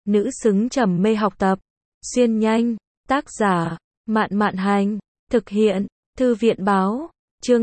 nữ xứng trầm mê học tập. Xuyên nhanh, tác giả, Mạn Mạn Hành, thực hiện, Thư viện báo, chương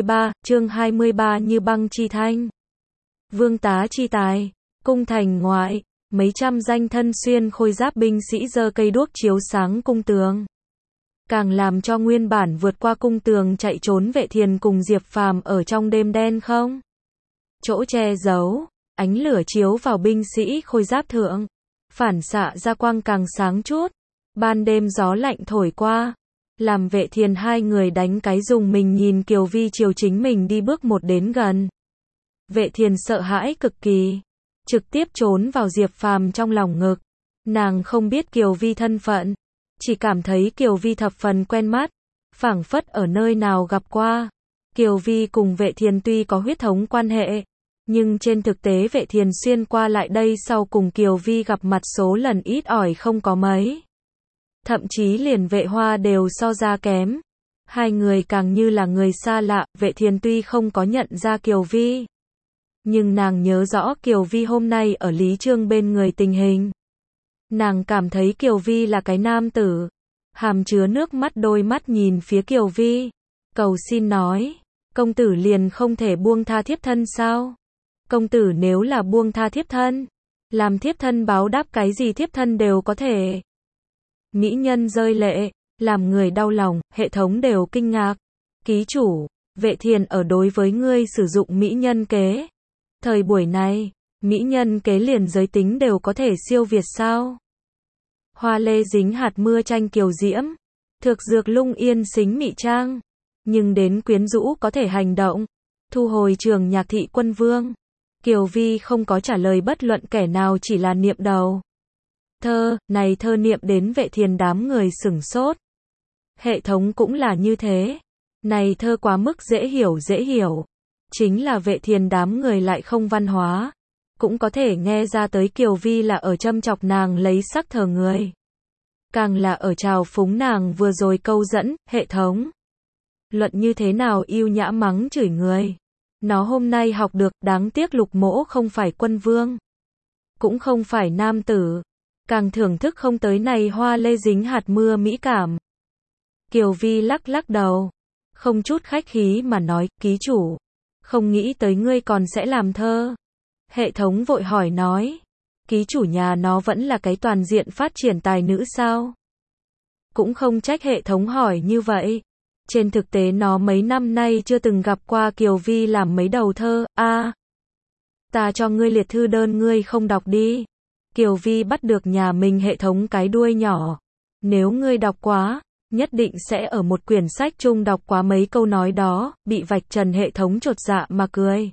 23 Như băng chi thanh. Vương tá chi tài, cung thành ngoại, mấy trăm danh thân xuyên khôi giáp binh sĩ giơ cây đuốc chiếu sáng cung tường. Càng làm cho nguyên bản vượt qua cung tường chạy trốn Vệ Thiền cùng Diệp Phàm ở trong đêm đen không chỗ che giấu, ánh lửa chiếu vào binh sĩ khôi giáp thượng, phản xạ ra quang càng sáng chút. Ban đêm gió lạnh thổi qua, làm Vệ Thiền hai người đánh cái dùng mình nhìn Kiều Vi chiều chính mình đi bước một đến gần. Vệ Thiền sợ hãi cực kỳ, trực tiếp trốn vào Diệp Phàm trong lòng ngực. Nàng không biết Kiều Vi thân phận, chỉ cảm thấy Kiều Vi thập phần quen mắt, phảng phất ở nơi nào gặp qua. Kiều Vi cùng Vệ Thiền tuy có huyết thống quan hệ, nhưng trên thực tế Vệ Thiền xuyên qua lại đây sau cùng Kiều Vi gặp mặt số lần ít ỏi không có mấy. Thậm chí liền Vệ Hoa đều so ra kém. Hai người càng như là người xa lạ. Vệ Thiền tuy không có nhận ra Kiều Vi, nhưng nàng nhớ rõ Kiều Vi hôm nay ở Lý Trương bên người tình hình. Nàng cảm thấy Kiều Vi là cái nam tử. Hàm chứa nước mắt đôi mắt nhìn phía Kiều Vi, cầu xin nói, công tử liền không thể buông tha thiếp thân sao? Công tử nếu là buông tha thiếp thân, làm thiếp thân báo đáp cái gì thiếp thân đều có thể. Mỹ nhân rơi lệ, làm người đau lòng, hệ thống đều kinh ngạc. Ký chủ, Vệ Thiền ở đối với ngươi sử dụng mỹ nhân kế. Thời buổi này, mỹ nhân kế liền giới tính đều có thể siêu việt sao? Hoa lê dính hạt mưa tranh kiều diễm, thực dược lung yên xính mị trang, nhưng đến quyến rũ có thể hành động. Thu hồi trường nhạc thị quân vương. Kiều Vi không có trả lời bất luận kẻ nào, chỉ là niệm đầu. Thơ, này thơ niệm đến Vệ Thiền đám người sửng sốt. Hệ thống cũng là như thế. Này thơ quá mức dễ hiểu. Chính là Vệ Thiền đám người lại không văn hóa. Cũng có thể nghe ra tới Kiều Vi là ở châm chọc nàng lấy sắc thờ người. Càng là ở trào phúng nàng vừa rồi câu dẫn, hệ thống. Luận như thế nào yêu nhã mắng chửi người. Nó hôm nay học được, đáng tiếc Lục Mỗ không phải quân vương. Cũng không phải nam tử. Càng thưởng thức không tới này hoa lê dính hạt mưa mỹ cảm. Kiều Vi lắc đầu. Không chút khách khí mà nói, ký chủ. Không nghĩ tới ngươi còn sẽ làm thơ. Hệ thống vội hỏi nói. Ký chủ nhà nó vẫn là cái toàn diện phát triển tài nữ sao? Cũng không trách hệ thống hỏi như vậy. Trên thực tế nó mấy năm nay chưa từng gặp qua Kiều Vi làm mấy đầu thơ. Ta cho ngươi liệt thư đơn ngươi không đọc đi. Kiều Vi bắt được nhà mình hệ thống cái đuôi nhỏ. Nếu ngươi đọc quá, nhất định sẽ ở một quyển sách chung đọc quá mấy câu nói đó, bị vạch trần hệ thống chột dạ mà cười.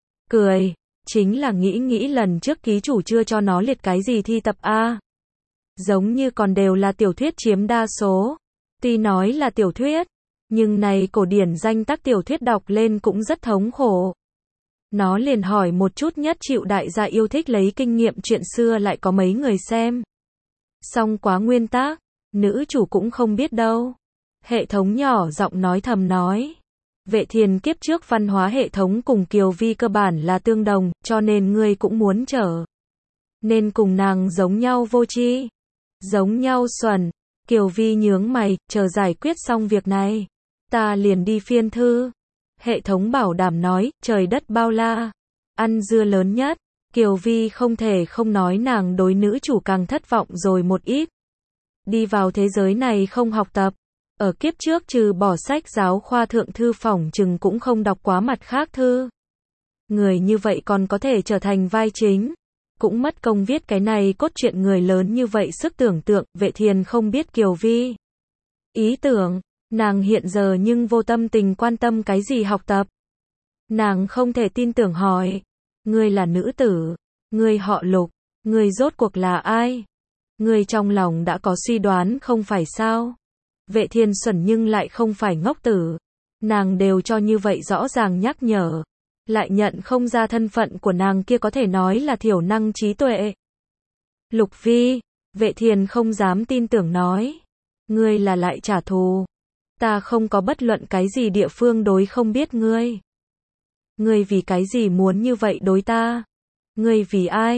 Chính là nghĩ lần trước ký chủ chưa cho nó liệt cái gì thi tập A. Giống như còn đều là tiểu thuyết chiếm đa số. Tuy nói là tiểu thuyết, nhưng này cổ điển danh tác tiểu thuyết đọc lên cũng rất thống khổ. Nó liền hỏi một chút nhất chịu đại gia yêu thích lấy kinh nghiệm chuyện xưa lại có mấy người xem. Xong quá nguyên tác, nữ chủ cũng không biết đâu. Hệ thống nhỏ giọng nói thầm nói. Vệ Thiền kiếp trước văn hóa hệ thống cùng Kiều Vi cơ bản là tương đồng, cho nên ngươi cũng muốn trở nên cùng nàng giống nhau vô tri, giống nhau xuẩn. Kiều Vi nhướng mày, chờ giải quyết xong việc này, ta liền đi phiên thư. Hệ thống bảo đảm nói, trời đất bao la, ăn dưa lớn nhất. Kiều Vi không thể không nói nàng đối nữ chủ càng thất vọng rồi một ít. Đi vào thế giới này không học tập. Ở kiếp trước trừ bỏ sách giáo khoa thượng thư phỏng chừng cũng không đọc quá mặt khác thư. Người như vậy còn có thể trở thành vai chính. Cũng mất công viết cái này cốt truyện người lớn như vậy sức tưởng tượng. Vệ Thiền không biết Kiều Vi ý tưởng. Nàng hiện giờ nhưng vô tâm tình quan tâm cái gì học tập. Nàng không thể tin tưởng hỏi. Ngươi là nữ tử. Ngươi họ Lục. Ngươi rốt cuộc là ai? Ngươi trong lòng đã có suy đoán không phải sao? Vệ Thiền xuẩn nhưng lại không phải ngốc tử. Nàng đều cho như vậy rõ ràng nhắc nhở. Lại nhận không ra thân phận của nàng kia có thể nói là thiểu năng trí tuệ. Lục Vi. Vệ Thiền không dám tin tưởng nói. Ngươi là lại trả thù. Ta không có bất luận cái gì địa phương đối không biết ngươi. Ngươi vì cái gì muốn như vậy đối ta? Ngươi vì ai?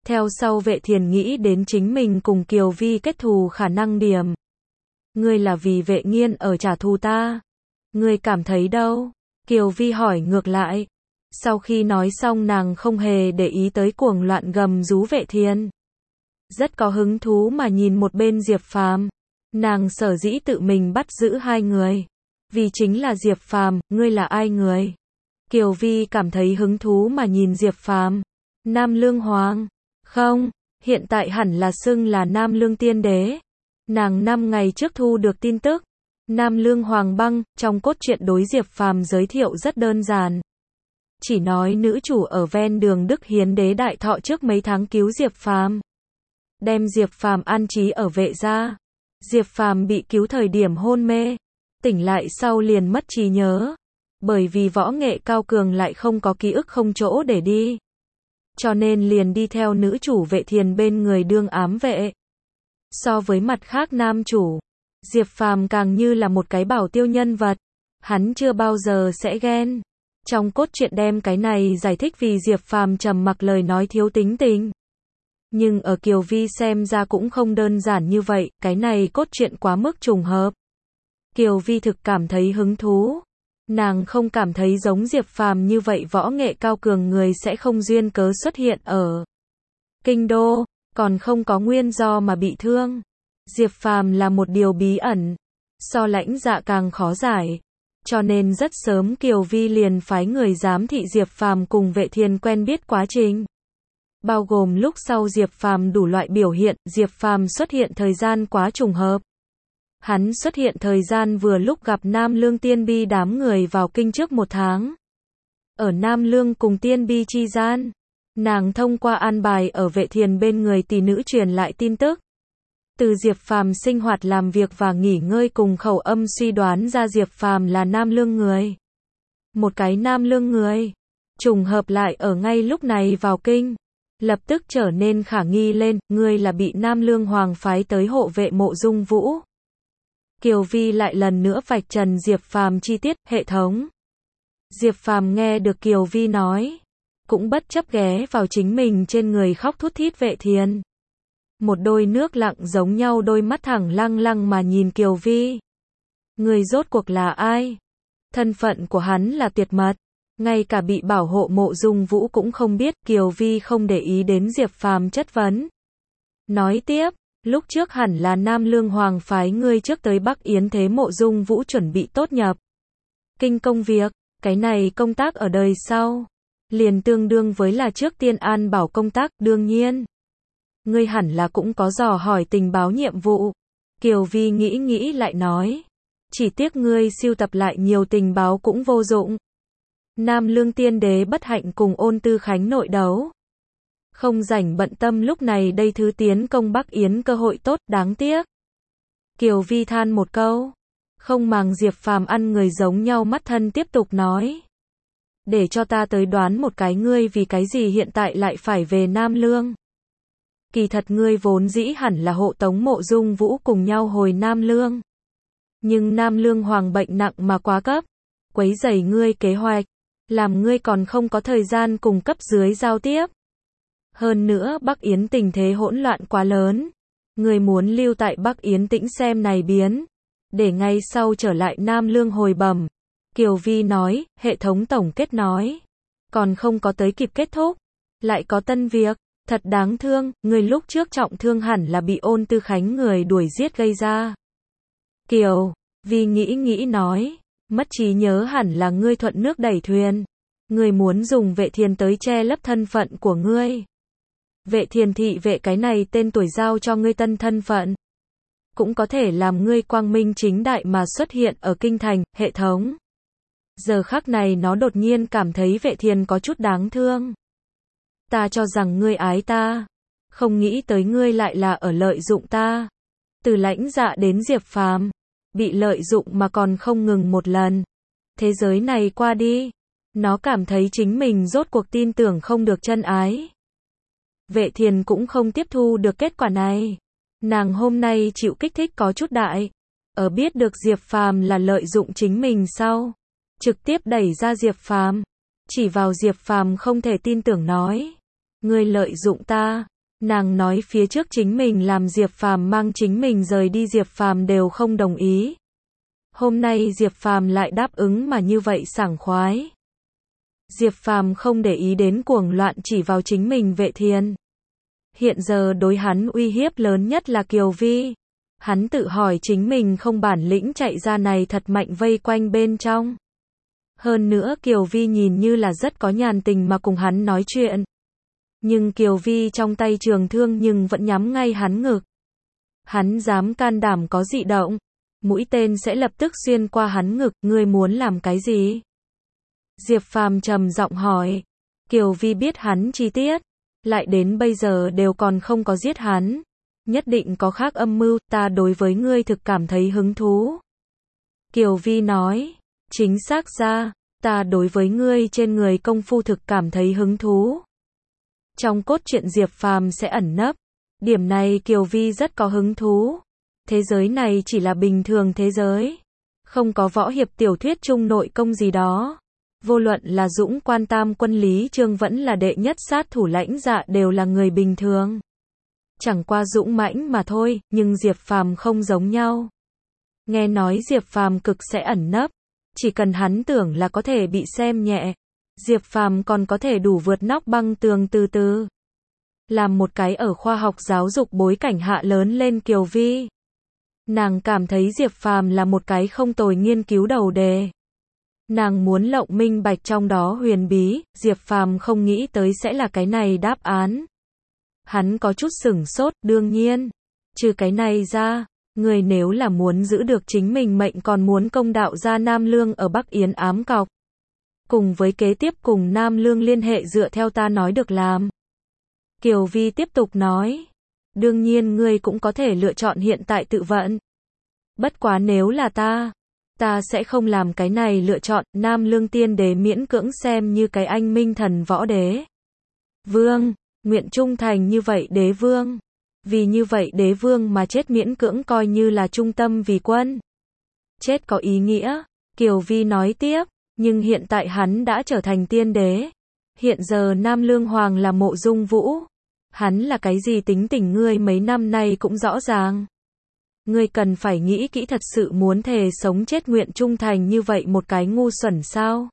Theo sau Vệ Thiền nghĩ đến chính mình cùng Kiều Vi kết thù khả năng điểm. Ngươi là vì Vệ Nghiên ở trả thù ta. Ngươi cảm thấy đâu? Kiều Vi hỏi ngược lại. Sau khi nói xong nàng không hề để ý tới cuồng loạn gầm rú Vệ Thiền. Rất có hứng thú mà nhìn một bên Diệp Phàm. Nàng sở dĩ tự mình bắt giữ hai người. Vì chính là Diệp Phàm, ngươi là ai người? Kiều Vi cảm thấy hứng thú mà nhìn Diệp Phàm. Nam Lương Hoàng. Không, hiện tại hẳn là xưng là Nam Lương Tiên Đế. Nàng 5 ngày trước thu được tin tức. Nam Lương Hoàng băng, trong cốt truyện đối Diệp Phàm giới thiệu rất đơn giản. Chỉ nói nữ chủ ở ven đường Đức Hiến Đế đại thọ trước mấy tháng cứu Diệp Phàm. Đem Diệp Phàm an trí ở Vệ gia. Diệp Phàm bị cứu thời điểm hôn mê. Tỉnh lại sau liền mất trí nhớ. Bởi vì võ nghệ cao cường lại không có ký ức không chỗ để đi. Cho nên liền đi theo nữ chủ Vệ Thiền bên người đương ám vệ. So với mặt khác nam chủ, Diệp Phàm càng như là một cái bảo tiêu nhân vật. Hắn chưa bao giờ sẽ ghen. Trong cốt truyện đem cái này giải thích vì Diệp Phàm trầm mặc lời nói thiếu tính tình. Nhưng ở Kiều Vi xem ra cũng không đơn giản như vậy, cái này cốt truyện quá mức trùng hợp. Kiều Vi thực cảm thấy hứng thú. Nàng không cảm thấy giống Diệp Phàm như vậy võ nghệ cao cường người sẽ không duyên cớ xuất hiện ở Kinh Đô, còn không có nguyên do mà bị thương. Diệp Phàm là một điều bí ẩn, so Lãnh Dạ càng khó giải. Cho nên rất sớm Kiều Vi liền phái người giám thị Diệp Phàm cùng Vệ Thiền quen biết quá trình. Bao gồm lúc sau Diệp Phàm đủ loại biểu hiện, Diệp Phàm xuất hiện thời gian quá trùng hợp. Hắn xuất hiện thời gian vừa lúc gặp Nam Lương Tiên Bi đám người vào kinh trước 1 tháng. Ở Nam Lương cùng Tiên Bi chi gian, nàng thông qua an bài ở Vệ Thiền bên người tỷ nữ truyền lại tin tức. Từ Diệp Phàm sinh hoạt làm việc và nghỉ ngơi cùng khẩu âm suy đoán ra Diệp Phàm là Nam Lương người. Một cái Nam Lương người, trùng hợp lại ở ngay lúc này vào kinh. Lập tức trở nên khả nghi lên, ngươi là bị Nam Lương Hoàng phái tới hộ vệ Mộ Dung Vũ. Kiều Vi lại lần nữa vạch trần Diệp Phàm chi tiết, hệ thống. Diệp Phàm nghe được Kiều Vi nói, cũng bất chấp ghé vào chính mình trên người khóc thút thít Vệ Thiền. Một đôi nước lặng giống nhau đôi mắt thẳng lăng lăng mà nhìn Kiều Vi. Người rốt cuộc là ai? Thân phận của hắn là tuyệt mật. Ngay cả bị bảo hộ Mộ Dung Vũ cũng không biết. Kiều Vi không để ý đến Diệp Phàm chất vấn. Nói tiếp, lúc trước hẳn là Nam Lương Hoàng phái ngươi trước tới Bắc Yến thế Mộ Dung Vũ chuẩn bị tốt nhập kinh công việc. Cái này công tác ở đời sau liền tương đương với là trước tiên an bảo công tác. Đương nhiên, ngươi hẳn là cũng có dò hỏi tình báo nhiệm vụ. Kiều Vi nghĩ lại nói, chỉ tiếc ngươi sưu tập lại nhiều tình báo cũng vô dụng. Nam Lương Tiên Đế bất hạnh cùng Ôn Tư Khánh nội đấu. Không rảnh bận tâm lúc này đây thứ tiến công Bắc Yến cơ hội tốt, đáng tiếc. Kiều Vi than một câu, không màng Diệp Phàm ăn người giống nhau mắt thân tiếp tục nói. Để cho ta tới đoán một cái, ngươi vì cái gì hiện tại lại phải về Nam Lương? Kỳ thật ngươi vốn dĩ hẳn là hộ tống Mộ Dung Vũ cùng nhau hồi Nam Lương. Nhưng Nam Lương Hoàng bệnh nặng mà quá cấp, quấy rầy ngươi kế hoạch, làm ngươi còn không có thời gian cùng cấp dưới giao tiếp. Hơn nữa Bắc Yến tình thế hỗn loạn quá lớn, ngươi muốn lưu tại Bắc Yến tĩnh xem này biến, để ngay sau trở lại Nam Lương hồi bẩm. Kiều Vi nói, hệ thống tổng kết nói, còn không có tới kịp kết thúc, lại có tân việc, thật đáng thương, người lúc trước trọng thương hẳn là bị Ôn Tư Khánh người đuổi giết gây ra. Kiều Vi nghĩ nói, mất trí nhớ hẳn là ngươi thuận nước đẩy thuyền, ngươi muốn dùng Vệ Thiền tới che lấp thân phận của ngươi. Vệ Thiền thị vệ cái này tên tuổi giao cho ngươi tân thân phận, cũng có thể làm ngươi quang minh chính đại mà xuất hiện ở kinh thành. Hệ thống. Giờ khắc này nó đột nhiên cảm thấy Vệ Thiền có chút đáng thương. Ta cho rằng ngươi ái ta, không nghĩ tới ngươi lại là ở lợi dụng ta. Từ Lãnh Dạ đến Diệp Phàm, bị lợi dụng mà còn không ngừng một lần. Thế giới này qua đi, nó cảm thấy chính mình rốt cuộc tin tưởng không được chân ái. Vệ Thiền cũng không tiếp thu được kết quả này. Nàng hôm nay chịu kích thích có chút đại. Ở biết được Diệp Phàm là lợi dụng chính mình sau, trực tiếp đẩy ra Diệp Phàm, chỉ vào Diệp Phàm không thể tin tưởng nói, ngươi lợi dụng ta, Nàng nói phía trước chính mình làm Diệp Phàm mang chính mình rời đi Diệp Phàm đều không đồng ý. Hôm nay Diệp Phàm lại đáp ứng mà như vậy sảng khoái. Diệp Phàm không để ý đến cuồng loạn chỉ vào chính mình Vệ Thiền. Hiện giờ đối hắn uy hiếp lớn nhất là Kiều Vi. Hắn tự hỏi chính mình không bản lĩnh chạy ra này thật mạnh vây quanh bên trong. Hơn nữa Kiều Vi nhìn như là rất có nhàn tình mà cùng hắn nói chuyện. Nhưng Kiều Vi trong tay trường thương nhưng vẫn nhắm ngay hắn ngực. Hắn dám can đảm có dị động, mũi tên sẽ lập tức xuyên qua hắn ngực, ngươi muốn làm cái gì? Diệp Phàm trầm giọng hỏi. Kiều Vi biết hắn chi tiết, lại đến bây giờ đều còn không có giết hắn. Nhất định có khác âm mưu, ta đối với ngươi thực cảm thấy hứng thú. Kiều Vi nói, chính xác ra, ta đối với ngươi trên người công phu thực cảm thấy hứng thú. Trong cốt truyện Diệp Phàm sẽ ẩn nấp, điểm này Kiều Vi rất có hứng thú. Thế giới này chỉ là bình thường thế giới, không có võ hiệp tiểu thuyết chung nội công gì đó. Vô luận là Dũng Quan Tam Quân Lý Trương vẫn là đệ nhất sát thủ Lãnh Dạ đều là người bình thường. Chẳng qua dũng mãnh mà thôi, nhưng Diệp Phàm không giống nhau. Nghe nói Diệp Phàm cực sẽ ẩn nấp, chỉ cần hắn tưởng là có thể bị xem nhẹ. Diệp Phàm còn có thể đủ vượt nóc băng tường từ từ. Làm một cái ở khoa học giáo dục bối cảnh hạ lớn lên Kiều Vi. Nàng cảm thấy Diệp Phàm là một cái không tồi nghiên cứu đầu đề. Nàng muốn lộng minh bạch trong đó huyền bí, Diệp Phàm không nghĩ tới sẽ là cái này đáp án. Hắn có chút sửng sốt, đương nhiên. Trừ cái này ra, người nếu là muốn giữ được chính mình mệnh còn muốn công đạo ra Nam Lương ở Bắc Yến ám cọc. Cùng với kế tiếp cùng Nam Lương liên hệ dựa theo ta nói được làm. Kiều Vi tiếp tục nói. Đương nhiên ngươi cũng có thể lựa chọn hiện tại tự vận. Bất quá nếu là ta sẽ không làm cái này lựa chọn. Nam Lương tiên đế miễn cưỡng xem như cái anh minh thần võ đế. Vương, nguyện trung thành như vậy đế vương. Vì như vậy đế vương mà chết miễn cưỡng coi như là trung tâm vì quân. Chết có ý nghĩa, Kiều Vi nói tiếp, nhưng hiện tại hắn đã trở thành tiên đế. Hiện giờ Nam Lương Hoàng là Mộ Dung Vũ. Hắn là cái gì tính tình ngươi mấy năm nay cũng rõ ràng. Ngươi cần phải nghĩ kỹ thật sự muốn thề sống chết nguyện trung thành như vậy một cái ngu xuẩn sao?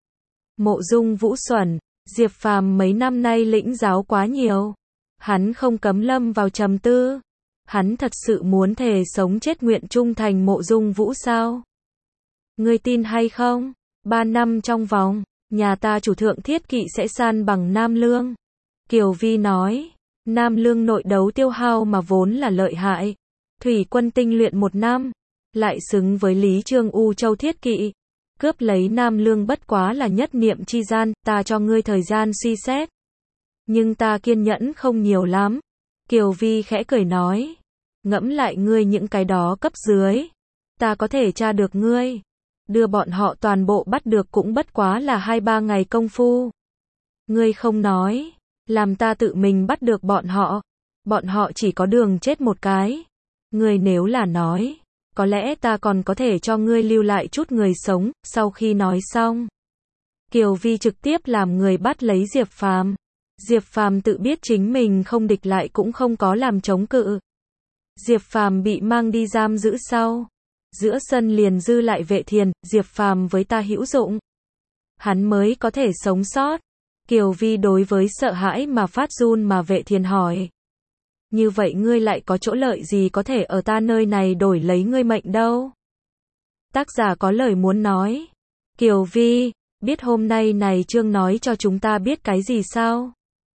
Mộ Dung Vũ xuẩn, Diệp Phàm mấy năm nay lĩnh giáo quá nhiều. Hắn không cấm lâm vào trầm tư. Hắn thật sự muốn thề sống chết nguyện trung thành Mộ Dung Vũ sao? Ngươi tin hay không? 3 năm trong vòng, nhà ta chủ thượng thiết kỵ sẽ san bằng Nam Lương. Kiều Vi nói, Nam Lương nội đấu tiêu hao mà vốn là lợi hại. Thủy quân tinh luyện 1 năm, lại xứng với Lý Trương U Châu thiết kỵ. Cướp lấy Nam Lương bất quá là nhất niệm chi gian, ta cho ngươi thời gian suy xét. Nhưng ta kiên nhẫn không nhiều lắm. Kiều Vi khẽ cười nói, ngẫm lại ngươi những cái đó cấp dưới. Ta có thể tra được ngươi. Đưa bọn họ toàn bộ bắt được cũng bất quá là 2-3 ngày công phu. Ngươi không nói, làm ta tự mình bắt được bọn họ. Bọn họ chỉ có đường chết một cái. Ngươi nếu là nói, có lẽ ta còn có thể cho ngươi lưu lại chút người sống. Sau khi nói xong, Kiều Vi trực tiếp làm người bắt lấy Diệp Phàm. Diệp Phàm tự biết chính mình không địch lại cũng không có làm chống cự. Diệp Phàm bị mang đi giam giữ sau. Giữa sân liền dư lại Vệ Thiền, Diệp Phàm với ta hữu dụng. Hắn mới có thể sống sót. Kiều Vi đối với sợ hãi mà phát run mà Vệ Thiền hỏi. Như vậy ngươi lại có chỗ lợi gì có thể ở ta nơi này đổi lấy ngươi mệnh đâu? Tác giả có lời muốn nói. Kiều Vi, biết hôm nay này chương nói cho chúng ta biết cái gì sao?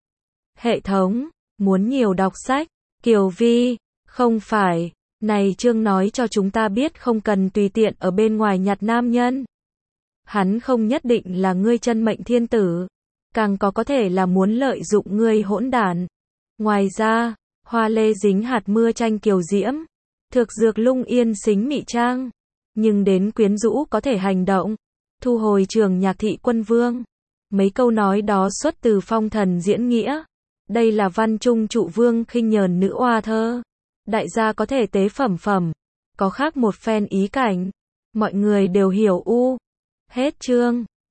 Hệ thống, muốn nhiều đọc sách. Kiều Vi, không phải. Này chương nói cho chúng ta biết không cần tùy tiện ở bên ngoài nhặt nam nhân. Hắn không nhất định là ngươi chân mệnh thiên tử. Càng có thể là muốn lợi dụng ngươi hỗn đản. Ngoài ra, hoa lê dính hạt mưa tranh kiều diễm. Thực dược lung yên xính mị trang. Nhưng đến quyến rũ có thể hành động. Thu hồi trường nhạc thị quân vương. Mấy câu nói đó xuất từ phong thần diễn nghĩa. Đây là văn trung trụ vương khinh nhờn nữ oa thơ. Đại gia có thể tế phẩm. Có khác một phen ý cảnh. Mọi người đều hiểu u. Hết chương.